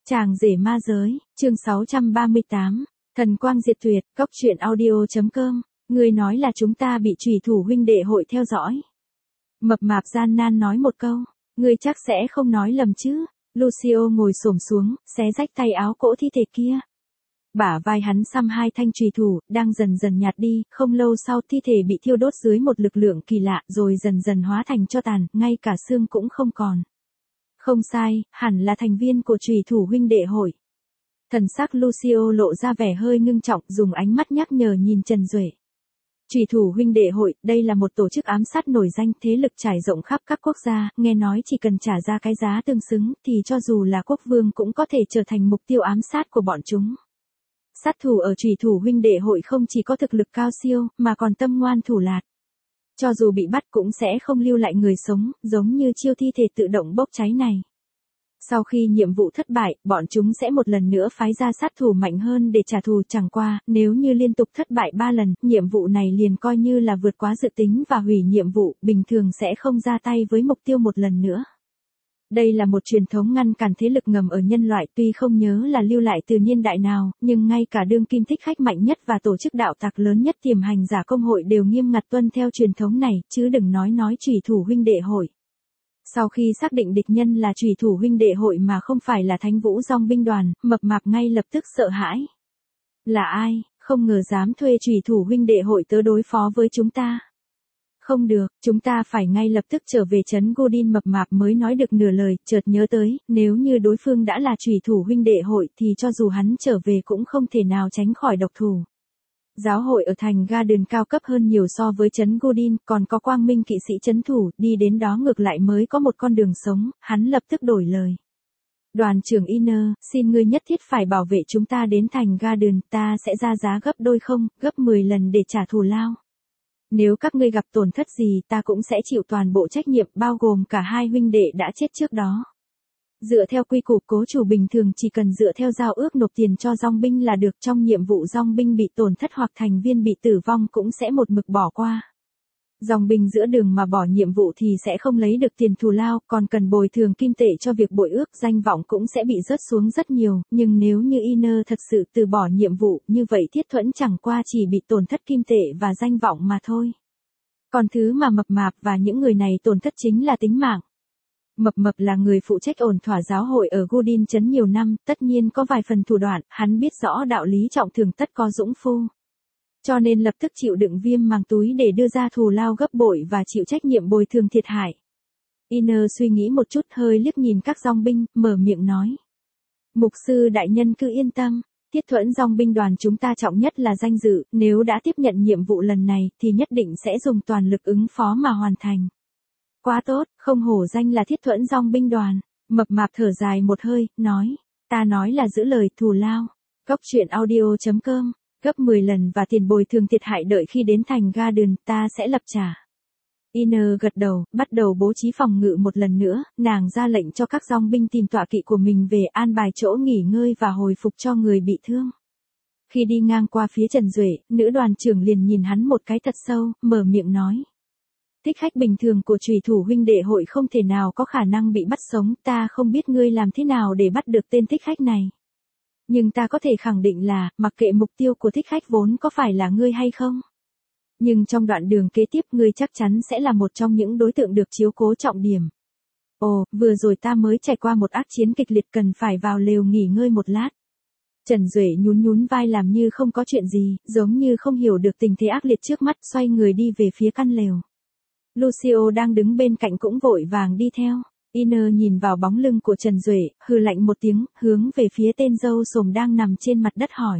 Chàng rể ma giới, chương 638, thần quang diệt tuyệt, góc truyện audio.com, người nói là chúng ta bị trùy thủ huynh đệ hội theo dõi. Mập mạp gian nan nói một câu, ngươi chắc sẽ không nói lầm chứ. Lucio ngồi xổm xuống, xé rách tay áo cỗ thi thể kia. Bả vai hắn xăm hai thanh trùy thủ, đang dần dần nhạt đi, không lâu sau thi thể bị thiêu đốt dưới một lực lượng kỳ lạ, rồi dần dần hóa thành tro tàn, ngay cả xương cũng không còn. Không sai, hẳn là thành viên của trùy thủ huynh đệ hội. Thần sắc Lucio lộ ra vẻ hơi ngưng trọng, dùng ánh mắt nhắc nhở nhìn Trần Duệ. Trùy thủ huynh đệ hội, đây là một tổ chức ám sát nổi danh, thế lực trải rộng khắp các quốc gia, nghe nói chỉ cần trả ra cái giá tương xứng, thì cho dù là quốc vương cũng có thể trở thành mục tiêu ám sát của bọn chúng. Sát thủ ở trùy thủ huynh đệ hội không chỉ có thực lực cao siêu, mà còn tâm ngoan thủ lạt. Cho dù bị bắt cũng sẽ không lưu lại người sống, giống như chiêu thi thể tự động bốc cháy này. Sau khi nhiệm vụ thất bại, bọn chúng sẽ một lần nữa phái ra sát thủ mạnh hơn để trả thù, chẳng qua, nếu như liên tục thất bại 3 lần, nhiệm vụ này liền coi như là vượt quá dự tính và hủy nhiệm vụ, bình thường sẽ không ra tay với mục tiêu một lần nữa. Đây là một truyền thống ngăn cản thế lực ngầm ở nhân loại, tuy không nhớ là lưu lại từ niên đại nào, nhưng ngay cả đương kim thích khách mạnh nhất và tổ chức đạo tặc lớn nhất tiềm hành giả công hội đều nghiêm ngặt tuân theo truyền thống này, chứ đừng nói trùy thủ huynh đệ hội. Sau khi xác định địch nhân là trùy thủ huynh đệ hội mà không phải là Thánh Vũ Dòng binh đoàn, mập mạp ngay lập tức sợ hãi. Là ai, không ngờ dám thuê trùy thủ huynh đệ hội tới đối phó với chúng ta. Không được, chúng ta phải ngay lập tức trở về trấn Godin. Mập mạp mới nói được nửa lời, chợt nhớ tới, nếu như đối phương đã là trùy thủ huynh đệ hội thì cho dù hắn trở về cũng không thể nào tránh khỏi độc thủ. Giáo hội ở thành Garden cao cấp hơn nhiều so với trấn Godin, còn có quang minh kỵ sĩ trấn thủ, đi đến đó ngược lại mới có một con đường sống, hắn lập tức đổi lời. Đoàn trưởng Iner, xin ngươi nhất thiết phải bảo vệ chúng ta đến thành Garden, ta sẽ ra giá gấp đôi không, gấp 10 lần để trả thù lao. Nếu các ngươi gặp tổn thất gì ta cũng sẽ chịu toàn bộ trách nhiệm, bao gồm cả hai huynh đệ đã chết trước đó. Dựa theo quy củ cố chủ bình thường chỉ cần dựa theo giao ước nộp tiền cho dòng binh là được, trong nhiệm vụ dòng binh bị tổn thất hoặc thành viên bị tử vong cũng sẽ một mực bỏ qua. Dòng binh giữa đường mà bỏ nhiệm vụ thì sẽ không lấy được tiền thù lao, còn cần bồi thường kim tệ cho việc bội ước, danh vọng cũng sẽ bị rớt xuống rất nhiều, nhưng nếu như Iner thật sự từ bỏ nhiệm vụ, như vậy Thiết Thuẫn chẳng qua chỉ bị tổn thất kim tệ và danh vọng mà thôi. Còn thứ mà mập mạp và những người này tổn thất chính là tính mạng. Mập mập là người phụ trách ổn thỏa giáo hội ở Godin trấn nhiều năm, tất nhiên có vài phần thủ đoạn, hắn biết rõ đạo lý trọng thường tất có dũng phu. Cho nên lập tức chịu đựng viêm màng túi để đưa ra thù lao gấp bội và chịu trách nhiệm bồi thường thiệt hại. Iner suy nghĩ một chút, hơi liếc nhìn các dòng binh, mở miệng nói. Mục sư đại nhân cứ yên tâm, Thiết Thuẫn dòng binh đoàn chúng ta trọng nhất là danh dự, nếu đã tiếp nhận nhiệm vụ lần này thì nhất định sẽ dùng toàn lực ứng phó mà hoàn thành. Quá tốt, không hổ danh là Thiết Thuẫn dòng binh đoàn. Mập mạp thở dài một hơi, nói. Ta nói là giữ lời, thù lao. Góc truyện audio.com, gấp 10 lần và tiền bồi thường thiệt hại đợi khi đến thành Garden, ta sẽ lập trả. Iner gật đầu, bắt đầu bố trí phòng ngự một lần nữa, nàng ra lệnh cho các dòng binh tìm tọa kỵ của mình về an bài chỗ nghỉ ngơi và hồi phục cho người bị thương. Khi đi ngang qua phía Trần Duệ, nữ đoàn trưởng liền nhìn hắn một cái thật sâu, mở miệng nói. Thích khách bình thường của trùy thủ huynh đệ hội không thể nào có khả năng bị bắt sống, ta không biết ngươi làm thế nào để bắt được tên thích khách này. Nhưng ta có thể khẳng định là, mặc kệ mục tiêu của thích khách vốn có phải là ngươi hay không. Nhưng trong đoạn đường kế tiếp ngươi chắc chắn sẽ là một trong những đối tượng được chiếu cố trọng điểm. Ồ, vừa rồi ta mới trải qua một ác chiến kịch liệt, cần phải vào lều nghỉ ngơi một lát. Trần Duệ nhún vai làm như không có chuyện gì, giống như không hiểu được tình thế ác liệt trước mắt, xoay người đi về phía căn lều. Lucio đang đứng bên cạnh cũng vội vàng đi theo. Iner nhìn vào bóng lưng của Trần Duệ, hừ lạnh một tiếng, hướng về phía tên dâu xồm đang nằm trên mặt đất hỏi.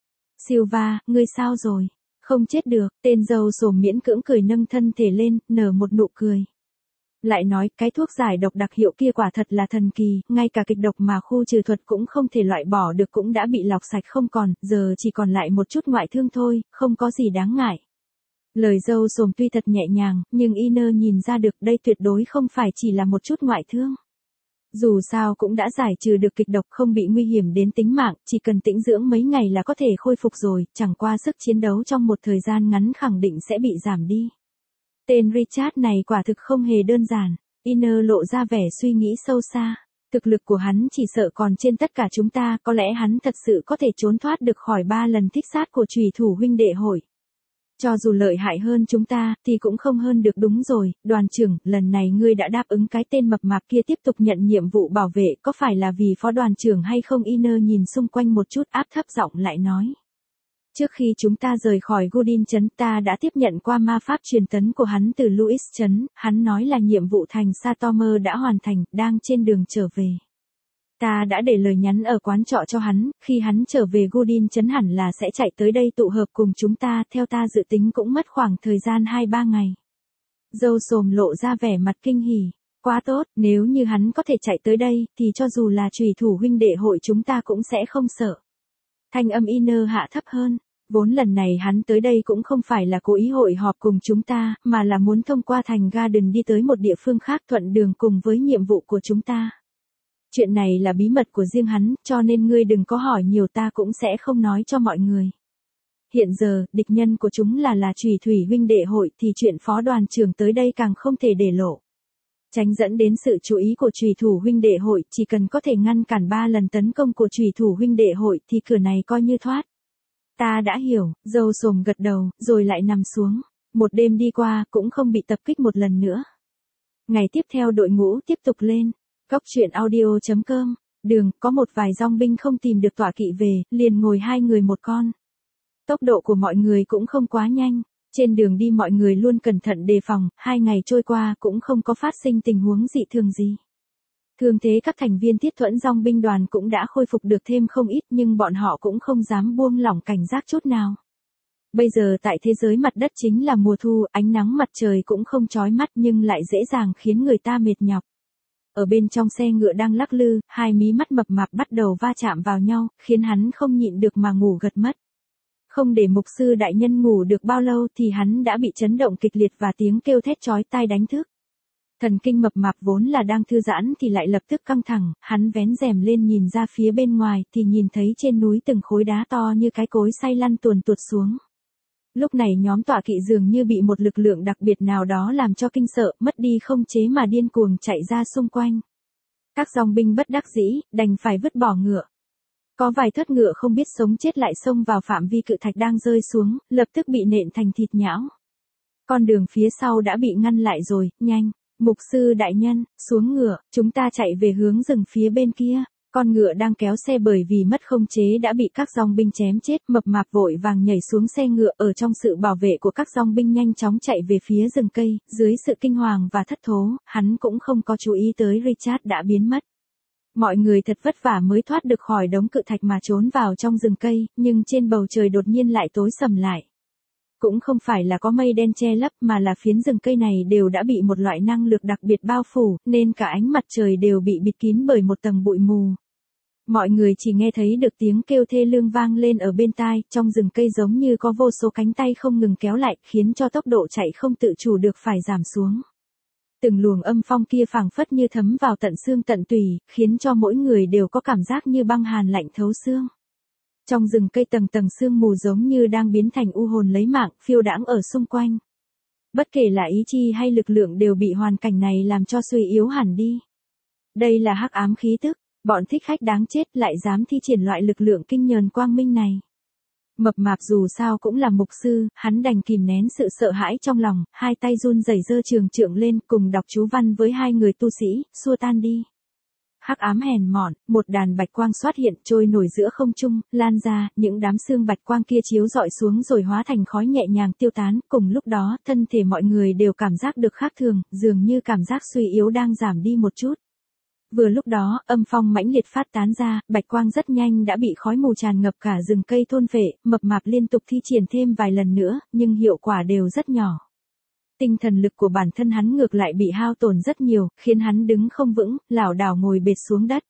Silva, ngươi sao rồi? Không chết được, tên dâu xồm miễn cưỡng cười nâng thân thể lên, nở một nụ cười. Lại nói, cái thuốc giải độc đặc hiệu kia quả thật là thần kỳ, ngay cả kịch độc mà khu trừ thuật cũng không thể loại bỏ được cũng đã bị lọc sạch không còn, giờ chỉ còn lại một chút ngoại thương thôi, không có gì đáng ngại. Lời dâu xồm tuy thật nhẹ nhàng, nhưng Iner nhìn ra được đây tuyệt đối không phải chỉ là một chút ngoại thương. Dù sao cũng đã giải trừ được kịch độc, không bị nguy hiểm đến tính mạng, chỉ cần tĩnh dưỡng mấy ngày là có thể khôi phục rồi, chẳng qua sức chiến đấu trong một thời gian ngắn khẳng định sẽ bị giảm đi. Tên Richard này quả thực không hề đơn giản, Iner lộ ra vẻ suy nghĩ sâu xa. Thực lực của hắn chỉ sợ còn trên tất cả chúng ta, có lẽ hắn thật sự có thể trốn thoát được khỏi 3 lần thích sát của chủy thủ huynh đệ hội. Cho dù lợi hại hơn chúng ta, thì cũng không hơn được. Đúng rồi, đoàn trưởng, lần này ngươi đã đáp ứng cái tên mập mạp kia tiếp tục nhận nhiệm vụ bảo vệ, có phải là vì phó đoàn trưởng hay không? Iner nhìn xung quanh một chút, áp thấp giọng lại nói. Trước khi chúng ta rời khỏi Godin trấn, ta đã tiếp nhận qua ma pháp truyền tấn của hắn từ Louis trấn, hắn nói là nhiệm vụ thành Satomer đã hoàn thành, đang trên đường trở về. Ta đã để lời nhắn ở quán trọ cho hắn, khi hắn trở về Godin trấn hẳn là sẽ chạy tới đây tụ hợp cùng chúng ta, theo ta dự tính cũng mất khoảng thời gian 2-3 ngày. Dâu xồm lộ ra vẻ mặt kinh hỉ. Quá tốt, nếu như hắn có thể chạy tới đây, thì cho dù là chủy thủ huynh đệ hội chúng ta cũng sẽ không sợ. Thanh âm Iner hạ thấp hơn. Vốn lần này hắn tới đây cũng không phải là cố ý hội họp cùng chúng ta, mà là muốn thông qua thành Garden đi tới một địa phương khác thuận đường cùng với nhiệm vụ của chúng ta. Chuyện này là bí mật của riêng hắn, cho nên ngươi đừng có hỏi nhiều, ta cũng sẽ không nói cho mọi người. Hiện giờ, địch nhân của chúng là chủy thủy huynh đệ hội, thì chuyện phó đoàn trưởng tới đây càng không thể để lộ. Tránh dẫn đến sự chú ý của chủy thủ huynh đệ hội, chỉ cần có thể ngăn cản 3 lần tấn công của chủy thủ huynh đệ hội thì cửa này coi như thoát. Ta đã hiểu, dâu xồm gật đầu, rồi lại nằm xuống. Một đêm đi qua, cũng không bị tập kích một lần nữa. Ngày tiếp theo đội ngũ tiếp tục lên. Góc truyện audio.com. Đường, có một vài dòng binh không tìm được tọa kỵ về, liền ngồi 2 người một con. Tốc độ của mọi người cũng không quá nhanh. Trên đường đi mọi người luôn cẩn thận đề phòng, 2 ngày trôi qua cũng không có phát sinh tình huống dị thường gì. Thường thế các thành viên Thiết Thuẫn dòng binh đoàn cũng đã khôi phục được thêm không ít, nhưng bọn họ cũng không dám buông lỏng cảnh giác chút nào. Bây giờ tại thế giới mặt đất chính là mùa thu, ánh nắng mặt trời cũng không chói mắt nhưng lại dễ dàng khiến người ta mệt nhọc. Ở bên trong xe ngựa đang lắc lư, 2 mí mắt mập mạp bắt đầu va chạm vào nhau, khiến hắn không nhịn được mà ngủ gật mất. Không để mục sư đại nhân ngủ được bao lâu thì hắn đã bị chấn động kịch liệt và tiếng kêu thét chói tai đánh thức. Thần kinh mập mạp vốn là đang thư giãn thì lại lập tức căng thẳng, hắn vén rèm lên nhìn ra phía bên ngoài thì nhìn thấy trên núi từng khối đá to như cái cối xay lăn tuồn tuột xuống. Lúc này nhóm tọa kỵ dường như bị một lực lượng đặc biệt nào đó làm cho kinh sợ, mất đi không chế mà điên cuồng chạy ra xung quanh. Các dòng binh bất đắc dĩ, đành phải vứt bỏ ngựa. Có vài thất ngựa không biết sống chết lại xông vào phạm vi cự thạch đang rơi xuống, lập tức bị nện thành thịt nhão. Con đường phía sau đã bị ngăn lại rồi, nhanh. Mục sư đại nhân, xuống ngựa, chúng ta chạy về hướng rừng phía bên kia. Con ngựa đang kéo xe bởi vì mất không chế đã bị các dòng binh chém chết, mập mạp vội vàng nhảy xuống xe ngựa, ở trong sự bảo vệ của các dòng binh nhanh chóng chạy về phía rừng cây, dưới sự kinh hoàng và thất thố, hắn cũng không có chú ý tới Richard đã biến mất. Mọi người thật vất vả mới thoát được khỏi đống cự thạch mà trốn vào trong rừng cây, nhưng trên bầu trời đột nhiên lại tối sầm lại. Cũng không phải là có mây đen che lấp mà là phiến rừng cây này đều đã bị một loại năng lực đặc biệt bao phủ, nên cả ánh mặt trời đều bị bịt kín bởi một tầng bụi mù. Mọi người chỉ nghe thấy được tiếng kêu thê lương vang lên ở bên tai, trong rừng cây giống như có vô số cánh tay không ngừng kéo lại, khiến cho tốc độ chạy không tự chủ được phải giảm xuống. Từng luồng âm phong kia phảng phất như thấm vào tận xương tận tủy, khiến cho mỗi người đều có cảm giác như băng hàn lạnh thấu xương. Trong rừng cây tầng tầng sương mù giống như đang biến thành u hồn lấy mạng, phiêu đãng ở xung quanh. Bất kể là ý chi hay lực lượng đều bị hoàn cảnh này làm cho suy yếu hẳn đi. Đây là hắc ám khí tức, bọn thích khách đáng chết lại dám thi triển loại lực lượng kinh nhờn quang minh này. Mập mạp dù sao cũng là mục sư, hắn đành kìm nén sự sợ hãi trong lòng, 2 tay run rẩy giơ trường trượng lên cùng đọc chú văn với 2 người tu sĩ, xua tan đi. Hắc ám hèn mọn, một đàn bạch quang xuất hiện trôi nổi giữa không trung, lan ra, những đám xương bạch quang kia chiếu rọi xuống rồi hóa thành khói nhẹ nhàng tiêu tán, cùng lúc đó, thân thể mọi người đều cảm giác được khác thường, dường như cảm giác suy yếu đang giảm đi một chút. Vừa lúc đó, âm phong mãnh liệt phát tán ra, bạch quang rất nhanh đã bị khói mù tràn ngập cả rừng cây thôn phệ, mập mạp liên tục thi triển thêm vài lần nữa, nhưng hiệu quả đều rất nhỏ. Tinh thần lực của bản thân hắn ngược lại bị hao tổn rất nhiều, khiến hắn đứng không vững, lảo đảo ngồi bệt xuống đất.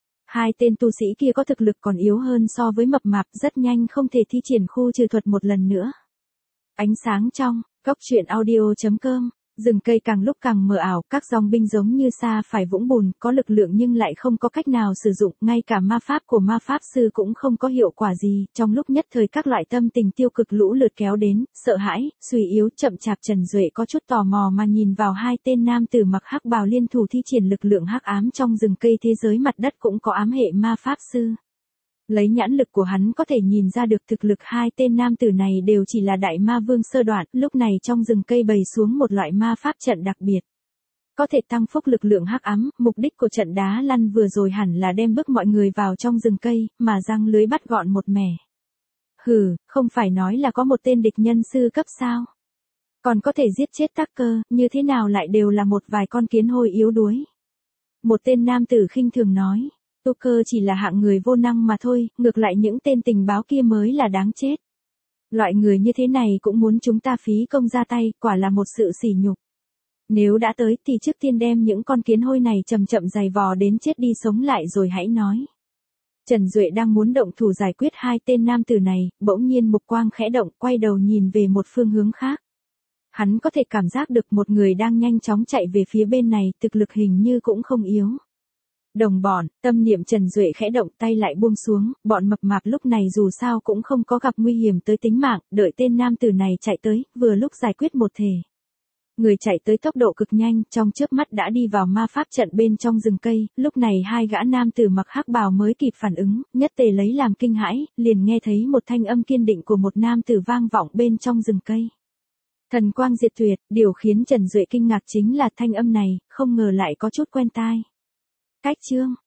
2 tên tu sĩ kia có thực lực còn yếu hơn so với mập mạp, rất nhanh không thể thi triển khu trừ thuật một lần nữa. Ánh sáng trong, góc truyện audio.com Rừng cây càng lúc càng mờ ảo, các dòng binh giống như sa phải vũng bùn, có lực lượng nhưng lại không có cách nào sử dụng, ngay cả ma pháp của ma pháp sư cũng không có hiệu quả gì, trong lúc nhất thời các loại tâm tình tiêu cực lũ lượt kéo đến, sợ hãi, suy yếu, chậm chạp. Trần Duệ có chút tò mò mà nhìn vào hai tên nam tử mặc hắc bào liên thủ thi triển lực lượng hắc ám trong rừng cây. Thế giới mặt đất cũng có ám hệ ma pháp sư. Lấy nhãn lực của hắn có thể nhìn ra được thực lực hai tên nam tử này đều chỉ là đại ma vương sơ đoạn, lúc này trong rừng cây bày xuống một loại ma pháp trận đặc biệt. Có thể tăng phúc lực lượng hắc ám, mục đích của trận đá lăn vừa rồi hẳn là đem bức mọi người vào trong rừng cây, mà giăng lưới bắt gọn một mẻ. Hừ, không phải nói là có một tên địch nhân sư cấp sao? Còn có thể giết chết Tucker, như thế nào lại đều là một vài con kiến hôi yếu đuối? Một tên nam tử khinh thường nói. Tucker chỉ là hạng người vô năng mà thôi, ngược lại những tên tình báo kia mới là đáng chết. Loại người như thế này cũng muốn chúng ta phí công ra tay, quả là một sự sỉ nhục. Nếu đã tới thì trước tiên đem những con kiến hôi này chậm chậm giày vò đến chết đi sống lại rồi hãy nói. Trần Duệ đang muốn động thủ giải quyết hai tên nam tử này, bỗng nhiên mục quang khẽ động, quay đầu nhìn về một phương hướng khác. Hắn có thể cảm giác được một người đang nhanh chóng chạy về phía bên này, thực lực hình như cũng không yếu. Đồng bọn, tâm niệm Trần Duệ khẽ động, tay lại buông xuống, bọn mập mạp lúc này dù sao cũng không có gặp nguy hiểm tới tính mạng, đợi tên nam tử này chạy tới, vừa lúc giải quyết một thể. Người chạy tới tốc độ cực nhanh, trong chớp mắt đã đi vào ma pháp trận bên trong rừng cây, lúc này hai gã nam tử mặc hắc bào mới kịp phản ứng, nhất tề lấy làm kinh hãi, liền nghe thấy một thanh âm kiên định của một nam tử vang vọng bên trong rừng cây. Thần quang diệt tuyệt, điều khiến Trần Duệ kinh ngạc chính là thanh âm này, không ngờ lại có chút quen tai. Cách chương